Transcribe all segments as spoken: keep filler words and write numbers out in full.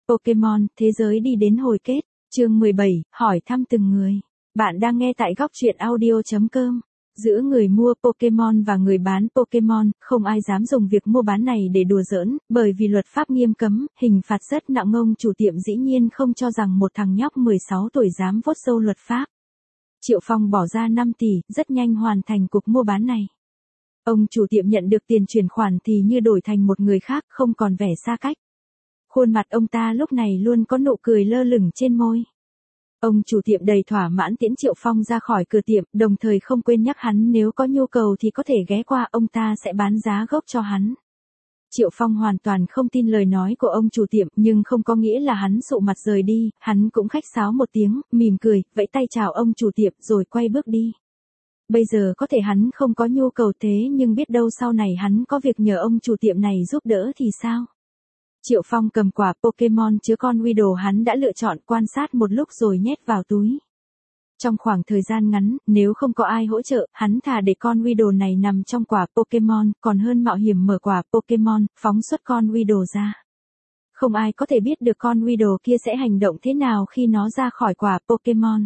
Pokemon, thế giới đi đến hồi kết. Chương mười bảy, hỏi thăm từng người. Bạn đang nghe tại góc truyện audio chấm com. Giữa người mua Pokemon và người bán Pokemon, không ai dám dùng việc mua bán này để đùa giỡn, bởi vì luật pháp nghiêm cấm, hình phạt rất nặng. Ông chủ tiệm dĩ nhiên không cho rằng một thằng nhóc mười sáu tuổi dám vuốt sâu luật pháp. Triệu Phong bỏ ra năm tỷ, rất nhanh hoàn thành cuộc mua bán này. Ông chủ tiệm nhận được tiền chuyển khoản thì như đổi thành một người khác, không còn vẻ xa cách. Khuôn mặt ông ta lúc này luôn có nụ cười lơ lửng trên môi. Ông chủ tiệm đầy thỏa mãn tiễn Triệu Phong ra khỏi cửa tiệm, đồng thời không quên nhắc hắn nếu có nhu cầu thì có thể ghé qua, ông ta sẽ bán giá gốc cho hắn. Triệu Phong hoàn toàn không tin lời nói của ông chủ tiệm, nhưng không có nghĩa là hắn sụ mặt rời đi, hắn cũng khách sáo một tiếng, mỉm cười, vẫy tay chào ông chủ tiệm rồi quay bước đi. Bây giờ có thể hắn không có nhu cầu thế nhưng biết đâu sau này hắn có việc nhờ ông chủ tiệm này giúp đỡ thì sao? Triệu Phong cầm quả Pokemon chứa con Weedle hắn đã lựa chọn, quan sát một lúc rồi nhét vào túi. Trong khoảng thời gian ngắn, nếu không có ai hỗ trợ, hắn thà để con Weedle này nằm trong quả Pokemon, còn hơn mạo hiểm mở quả Pokemon, phóng xuất con Weedle ra. Không ai có thể biết được con Weedle kia sẽ hành động thế nào khi nó ra khỏi quả Pokemon.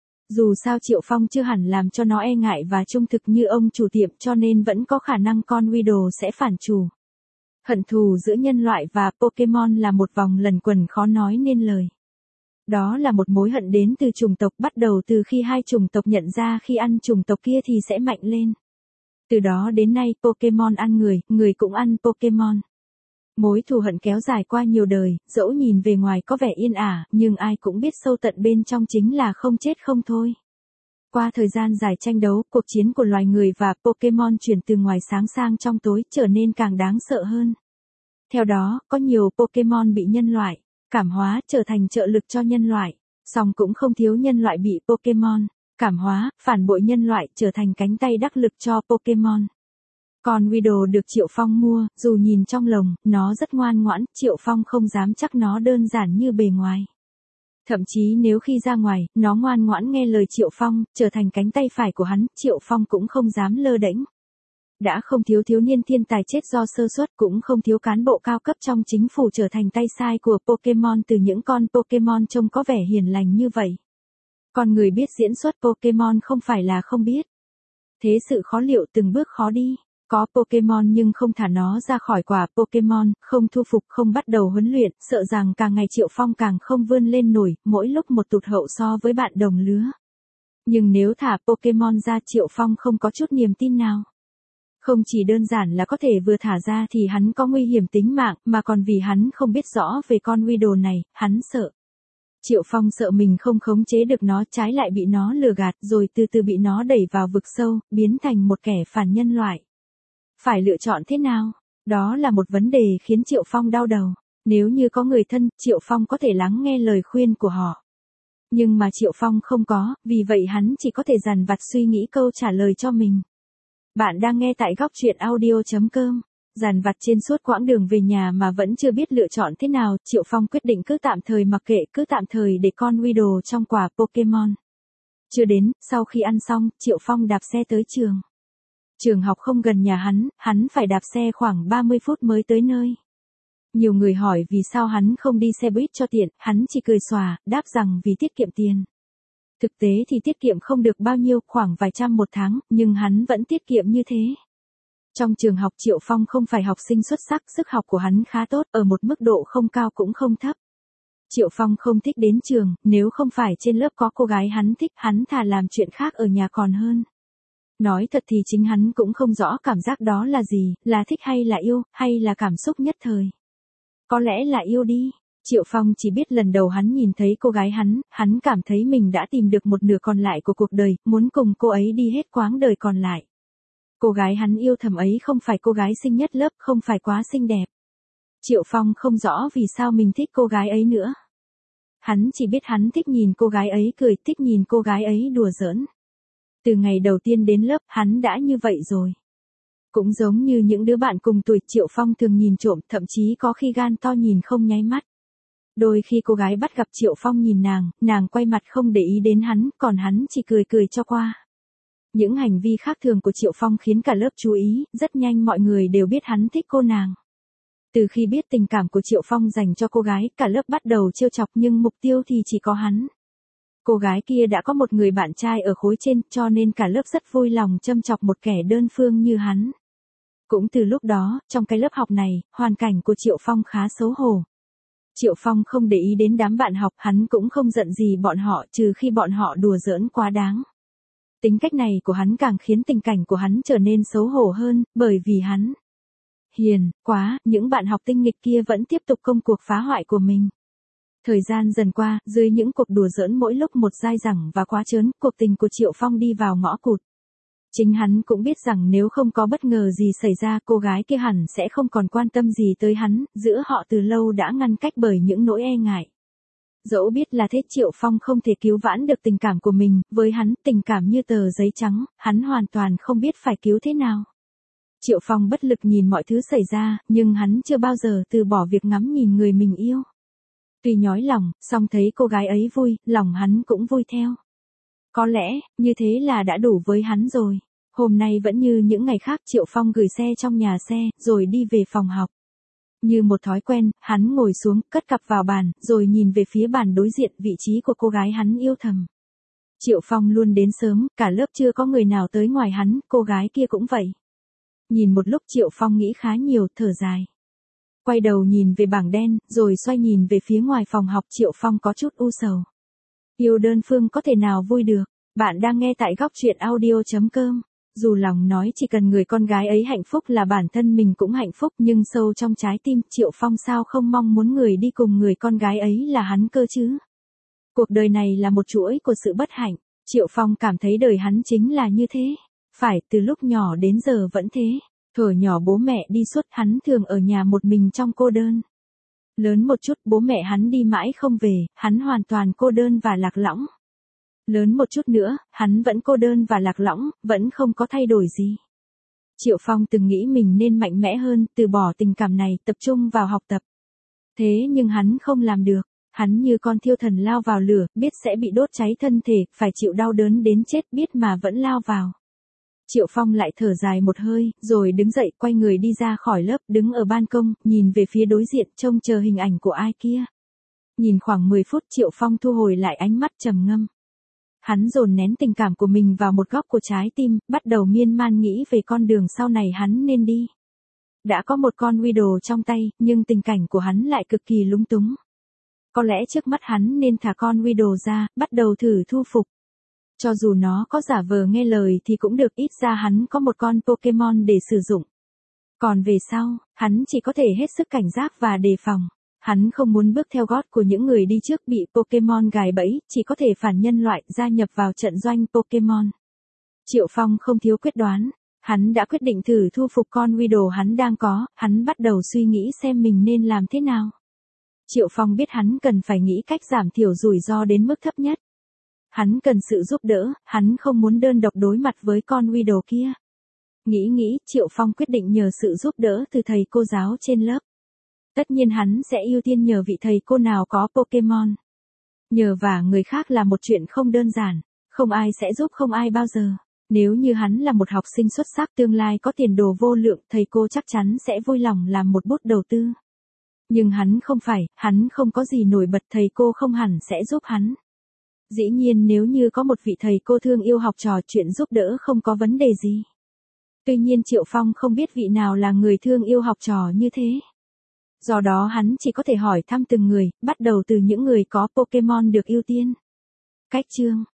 Dù sao Triệu Phong chưa hẳn làm cho nó e ngại và trung thực như ông chủ tiệm, cho nên vẫn có khả năng con Weedle sẽ phản chủ. Hận thù giữa nhân loại và Pokemon là một vòng luẩn quẩn khó nói nên lời. Đó là một mối hận đến từ chủng tộc, bắt đầu từ khi hai chủng tộc nhận ra khi ăn chủng tộc kia thì sẽ mạnh lên. Từ đó đến nay Pokemon ăn người, người cũng ăn Pokemon. Mối thù hận kéo dài qua nhiều đời, dẫu nhìn về ngoài có vẻ yên ả, nhưng ai cũng biết sâu tận bên trong chính là không chết không thôi. Qua thời gian dài tranh đấu, cuộc chiến của loài người và Pokemon chuyển từ ngoài sáng sang trong tối, trở nên càng đáng sợ hơn. Theo đó, có nhiều Pokemon bị nhân loại cảm hóa, trở thành trợ lực cho nhân loại. Song cũng không thiếu nhân loại bị Pokemon cảm hóa, phản bội nhân loại, trở thành cánh tay đắc lực cho Pokemon. Con Weedle được Triệu Phong mua, dù nhìn trong lồng, nó rất ngoan ngoãn, Triệu Phong không dám chắc nó đơn giản như bề ngoài. Thậm chí nếu khi ra ngoài, nó ngoan ngoãn nghe lời Triệu Phong, trở thành cánh tay phải của hắn, Triệu Phong cũng không dám lơ đễnh. Đã không thiếu thiếu niên thiên tài chết do sơ suất, cũng không thiếu cán bộ cao cấp trong chính phủ trở thành tay sai của Pokemon từ những con Pokemon trông có vẻ hiền lành như vậy. Con người biết diễn xuất Pokemon không phải là không biết. Thế sự khó liệu từng bước khó đi. Có Pokemon nhưng không thả nó ra khỏi quả Pokemon, không thu phục, không bắt đầu huấn luyện, sợ rằng càng ngày Triệu Phong càng không vươn lên nổi, mỗi lúc một tụt hậu so với bạn đồng lứa. Nhưng nếu thả Pokemon ra, Triệu Phong không có chút niềm tin nào. Không chỉ đơn giản là có thể vừa thả ra thì hắn có nguy hiểm tính mạng, mà còn vì hắn không biết rõ về con Weedle này, hắn sợ. Triệu Phong sợ mình không khống chế được nó, trái lại bị nó lừa gạt, rồi từ từ bị nó đẩy vào vực sâu, biến thành một kẻ phản nhân loại. Phải lựa chọn thế nào? Đó là một vấn đề khiến Triệu Phong đau đầu. Nếu như có người thân, Triệu Phong có thể lắng nghe lời khuyên của họ. Nhưng mà Triệu Phong không có, vì vậy hắn chỉ có thể dằn vặt suy nghĩ câu trả lời cho mình. Bạn đang nghe tại góc truyện audio chấm com. Dằn vặt trên suốt quãng đường về nhà mà vẫn chưa biết lựa chọn thế nào, Triệu Phong quyết định cứ tạm thời mặc kệ, cứ tạm thời để con Weedle trong quả Pokemon. Chưa đến, sau khi ăn xong, Triệu Phong đạp xe tới trường. Trường học không gần nhà hắn, hắn phải đạp xe khoảng ba mươi phút mới tới nơi. Nhiều người hỏi vì sao hắn không đi xe buýt cho tiện, hắn chỉ cười xòa, đáp rằng vì tiết kiệm tiền. Thực tế thì tiết kiệm không được bao nhiêu, khoảng vài trăm một tháng, nhưng hắn vẫn tiết kiệm như thế. Trong trường học Triệu Phong không phải học sinh xuất sắc, sức học của hắn khá tốt, ở một mức độ không cao cũng không thấp. Triệu Phong không thích đến trường, nếu không phải trên lớp có cô gái hắn thích, hắn thà làm chuyện khác ở nhà còn hơn. Nói thật thì chính hắn cũng không rõ cảm giác đó là gì, là thích hay là yêu, hay là cảm xúc nhất thời. Có lẽ là yêu đi. Triệu Phong chỉ biết lần đầu hắn nhìn thấy cô gái hắn, hắn cảm thấy mình đã tìm được một nửa còn lại của cuộc đời, muốn cùng cô ấy đi hết quãng đời còn lại. Cô gái hắn yêu thầm ấy không phải cô gái xinh nhất lớp, không phải quá xinh đẹp. Triệu Phong không rõ vì sao mình thích cô gái ấy nữa. Hắn chỉ biết hắn thích nhìn cô gái ấy cười, thích nhìn cô gái ấy đùa giỡn. Từ ngày đầu tiên đến lớp, hắn đã như vậy rồi. Cũng giống như những đứa bạn cùng tuổi, Triệu Phong thường nhìn trộm, thậm chí có khi gan to nhìn không nháy mắt. Đôi khi cô gái bắt gặp Triệu Phong nhìn nàng, nàng quay mặt không để ý đến hắn, còn hắn chỉ cười cười cho qua. Những hành vi khác thường của Triệu Phong khiến cả lớp chú ý, rất nhanh mọi người đều biết hắn thích cô nàng. Từ khi biết tình cảm của Triệu Phong dành cho cô gái, cả lớp bắt đầu trêu chọc nhưng mục tiêu thì chỉ có hắn. Cô gái kia đã có một người bạn trai ở khối trên, cho nên cả lớp rất vui lòng châm chọc một kẻ đơn phương như hắn. Cũng từ lúc đó, trong cái lớp học này, hoàn cảnh của Triệu Phong khá xấu hổ. Triệu Phong không để ý đến đám bạn học, hắn cũng không giận gì bọn họ trừ khi bọn họ đùa giỡn quá đáng. Tính cách này của hắn càng khiến tình cảnh của hắn trở nên xấu hổ hơn, bởi vì hắn hiền quá, những bạn học tinh nghịch kia vẫn tiếp tục công cuộc phá hoại của mình. Thời gian dần qua, dưới những cuộc đùa giỡn mỗi lúc một dai dẳng và quá trớn, cuộc tình của Triệu Phong đi vào ngõ cụt. Chính hắn cũng biết rằng nếu không có bất ngờ gì xảy ra, cô gái kia hẳn sẽ không còn quan tâm gì tới hắn, giữa họ từ lâu đã ngăn cách bởi những nỗi e ngại. Dẫu biết là thế, Triệu Phong không thể cứu vãn được tình cảm của mình, với hắn, tình cảm như tờ giấy trắng, hắn hoàn toàn không biết phải cứu thế nào. Triệu Phong bất lực nhìn mọi thứ xảy ra, nhưng hắn chưa bao giờ từ bỏ việc ngắm nhìn người mình yêu. Tuy nhói lòng, song thấy cô gái ấy vui, lòng hắn cũng vui theo. Có lẽ, như thế là đã đủ với hắn rồi. Hôm nay vẫn như những ngày khác, Triệu Phong gửi xe trong nhà xe, rồi đi về phòng học. Như một thói quen, hắn ngồi xuống, cất cặp vào bàn, rồi nhìn về phía bàn đối diện, vị trí của cô gái hắn yêu thầm. Triệu Phong luôn đến sớm, cả lớp chưa có người nào tới ngoài hắn, cô gái kia cũng vậy. Nhìn một lúc Triệu Phong nghĩ khá nhiều, thở dài. Quay đầu nhìn về bảng đen, rồi xoay nhìn về phía ngoài phòng học, Triệu Phong có chút u sầu. Yêu đơn phương có thể nào vui được? Bạn đang nghe tại góc truyện audio chấm com. Dù lòng nói chỉ cần người con gái ấy hạnh phúc là bản thân mình cũng hạnh phúc, nhưng sâu trong trái tim, Triệu Phong sao không mong muốn người đi cùng người con gái ấy là hắn cơ chứ? Cuộc đời này là một chuỗi của sự bất hạnh. Triệu Phong cảm thấy đời hắn chính là như thế. Phải, từ lúc nhỏ đến giờ vẫn thế. Thuở nhỏ bố mẹ đi suốt, hắn thường ở nhà một mình trong cô đơn. Lớn một chút, bố mẹ hắn đi mãi không về, hắn hoàn toàn cô đơn và lạc lõng. Lớn một chút nữa, hắn vẫn cô đơn và lạc lõng, vẫn không có thay đổi gì. Triệu Phong từng nghĩ mình nên mạnh mẽ hơn, từ bỏ tình cảm này, tập trung vào học tập. Thế nhưng hắn không làm được. Hắn như con thiêu thần lao vào lửa, biết sẽ bị đốt cháy thân thể, phải chịu đau đớn đến chết, biết mà vẫn lao vào. Triệu Phong lại thở dài một hơi, rồi đứng dậy, quay người đi ra khỏi lớp, đứng ở ban công, nhìn về phía đối diện, trông chờ hình ảnh của ai kia. Nhìn khoảng mười phút, Triệu Phong thu hồi lại ánh mắt trầm ngâm. Hắn dồn nén tình cảm của mình vào một góc của trái tim, bắt đầu miên man nghĩ về con đường sau này hắn nên đi. Đã có một con Widow trong tay, nhưng tình cảnh của hắn lại cực kỳ lúng túng. Có lẽ trước mắt hắn nên thả con Widow ra, bắt đầu thử thu phục. Cho dù nó có giả vờ nghe lời thì cũng được, ít ra hắn có một con Pokemon để sử dụng. Còn về sau, hắn chỉ có thể hết sức cảnh giác và đề phòng. Hắn không muốn bước theo gót của những người đi trước bị Pokemon gài bẫy, chỉ có thể phản nhân loại gia nhập vào trận doanh Pokemon. Triệu Phong không thiếu quyết đoán. Hắn đã quyết định thử thu phục con Widow hắn đang có, hắn bắt đầu suy nghĩ xem mình nên làm thế nào. Triệu Phong biết hắn cần phải nghĩ cách giảm thiểu rủi ro đến mức thấp nhất. Hắn cần sự giúp đỡ, hắn không muốn đơn độc đối mặt với con Widow kia. Nghĩ nghĩ, Triệu Phong quyết định nhờ sự giúp đỡ từ thầy cô giáo trên lớp. Tất nhiên hắn sẽ ưu tiên nhờ vị thầy cô nào có Pokemon. Nhờ vả người khác là một chuyện không đơn giản, không ai sẽ giúp không ai bao giờ. Nếu như hắn là một học sinh xuất sắc tương lai có tiền đồ vô lượng, thầy cô chắc chắn sẽ vui lòng làm một bút đầu tư. Nhưng hắn không phải, hắn không có gì nổi bật, thầy cô không hẳn sẽ giúp hắn. Dĩ nhiên nếu như có một vị thầy cô thương yêu học trò, chuyện giúp đỡ không có vấn đề gì. Tuy nhiên Triệu Phong không biết vị nào là người thương yêu học trò như thế. Do đó hắn chỉ có thể hỏi thăm từng người, bắt đầu từ những người có Pokemon được ưu tiên. Cách chương